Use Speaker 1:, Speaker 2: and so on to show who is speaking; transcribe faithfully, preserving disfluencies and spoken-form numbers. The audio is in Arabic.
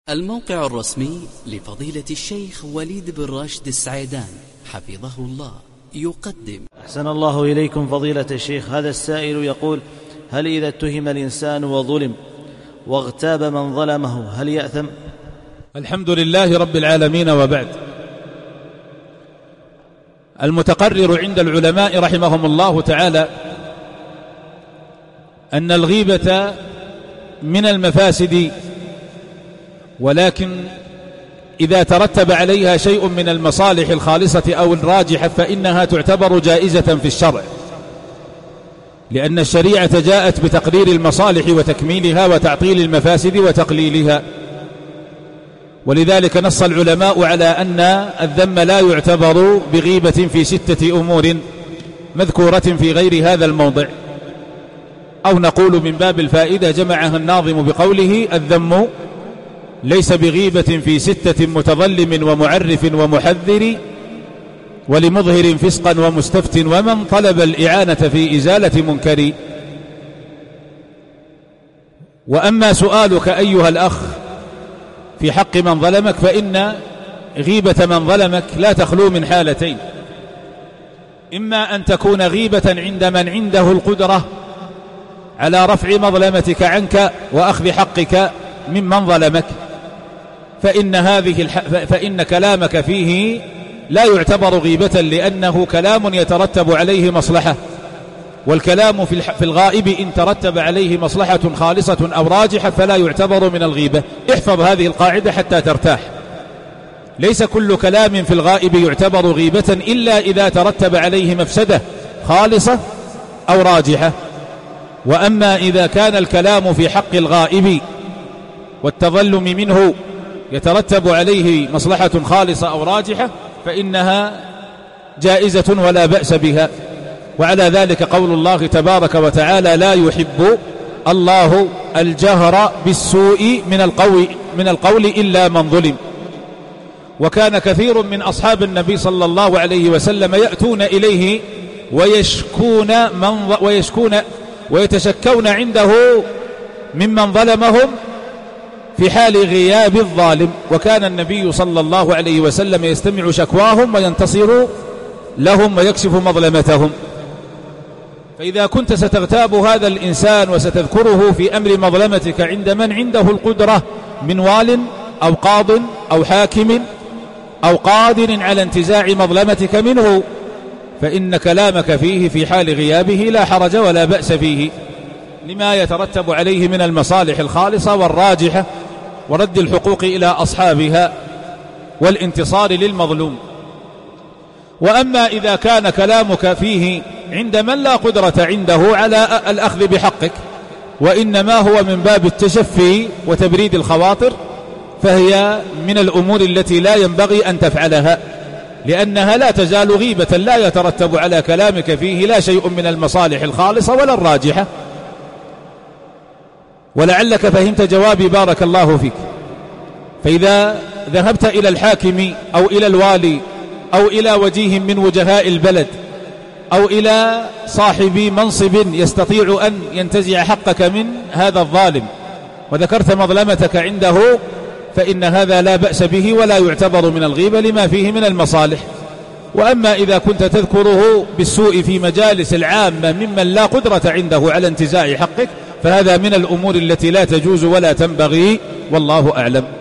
Speaker 1: الموقع الرسمي لفضيلة الشيخ وليد بن راشد السعيدان حفظه الله يقدم.
Speaker 2: أحسن الله إليكم فضيلة الشيخ. هذا السائل يقول: هل إذا اتهم الإنسان وظلم واغتاب من ظلمه هل يأثم؟
Speaker 3: الحمد لله رب العالمين، وبعد. المتقرر عند العلماء رحمهم الله تعالى أن الغيبة من المفاسد، ولكن إذا ترتب عليها شيء من المصالح الخالصة أو الراجحة فإنها تعتبر جائزة في الشرع، لأن الشريعة جاءت بتقرير المصالح وتكميلها وتعطيل المفاسد وتقليلها. ولذلك نص العلماء على أن الذم لا يعتبر بغيبة في ستة أمور مذكورة في غير هذا الموضع، أو نقول من باب الفائدة جمعها الناظم بقوله: الذم ليس بغيبة في ستة متظلم ومعرف ومحذر ولمظهر فسقا ومستفت ومن طلب الإعانة في إزالة منكر. وأما سؤالك أيها الأخ في حق من ظلمك، فإن غيبة من ظلمك لا تخلو من حالتين: إما أن تكون غيبة عند من عنده القدرة على رفع مظلمتك عنك وأخذ حقك ممن ظلمك، فإن, هذه الح... فإن كلامك فيه لا يعتبر غيبة، لأنه كلام يترتب عليه مصلحة، والكلام في, الح... في الغائب إن ترتب عليه مصلحة خالصة أو راجحة فلا يعتبر من الغيبة. احفظ هذه القاعدة حتى ترتاح: ليس كل كلام في الغائب يعتبر غيبة إلا إذا ترتب عليه مفسدة خالصة أو راجحة. وأما إذا كان الكلام في حق الغائب والتظلم منه يترتب عليه مصلحة خالصة أو راجحة فإنها جائزة ولا بأس بها. وعلى ذلك قول الله تبارك وتعالى: لا يحب الله الجهر بالسوء من القول, من القول إلا من ظلم. وكان كثير من أصحاب النبي صلى الله عليه وسلم يأتون إليه ويشكون, من ويشكون ويتشكون عنده ممن ظلمهم في حال غياب الظالم، وكان النبي صلى الله عليه وسلم يستمع شكواهم وينتصر لهم ويكشف مظلمتهم. فإذا كنت ستغتاب هذا الإنسان وستذكره في أمر مظلمتك عند من عنده القدرة من وال أو قاض أو حاكم أو قادر على انتزاع مظلمتك منه، فإن كلامك فيه في حال غيابه لا حرج ولا بأس فيه، لما يترتب عليه من المصالح الخالصة والراجحة ورد الحقوق إلى أصحابها والانتصار للمظلوم. وأما إذا كان كلامك فيه عند من لا قدرة عنده على الأخذ بحقك، وإنما هو من باب التشفي وتبريد الخواطر، فهي من الأمور التي لا ينبغي أن تفعلها، لأنها لا تزال غيبة لا يترتب على كلامك فيه لا شيء من المصالح الخالصة ولا الراجحة. ولعلك فهمت جوابي بارك الله فيك. فإذا ذهبت إلى الحاكم أو إلى الوالي أو إلى وجيه من وجهاء البلد أو إلى صاحب منصب يستطيع أن ينتزع حقك من هذا الظالم وذكرت مظلمتك عنده، فإن هذا لا بأس به ولا يعتبر من الغيبة لما فيه من المصالح. وأما إذا كنت تذكره بالسوء في مجالس العامة ممن لا قدرة عنده على انتزاع حقك، فهذا من الأمور التي لا تجوز ولا تنبغي، والله أعلم.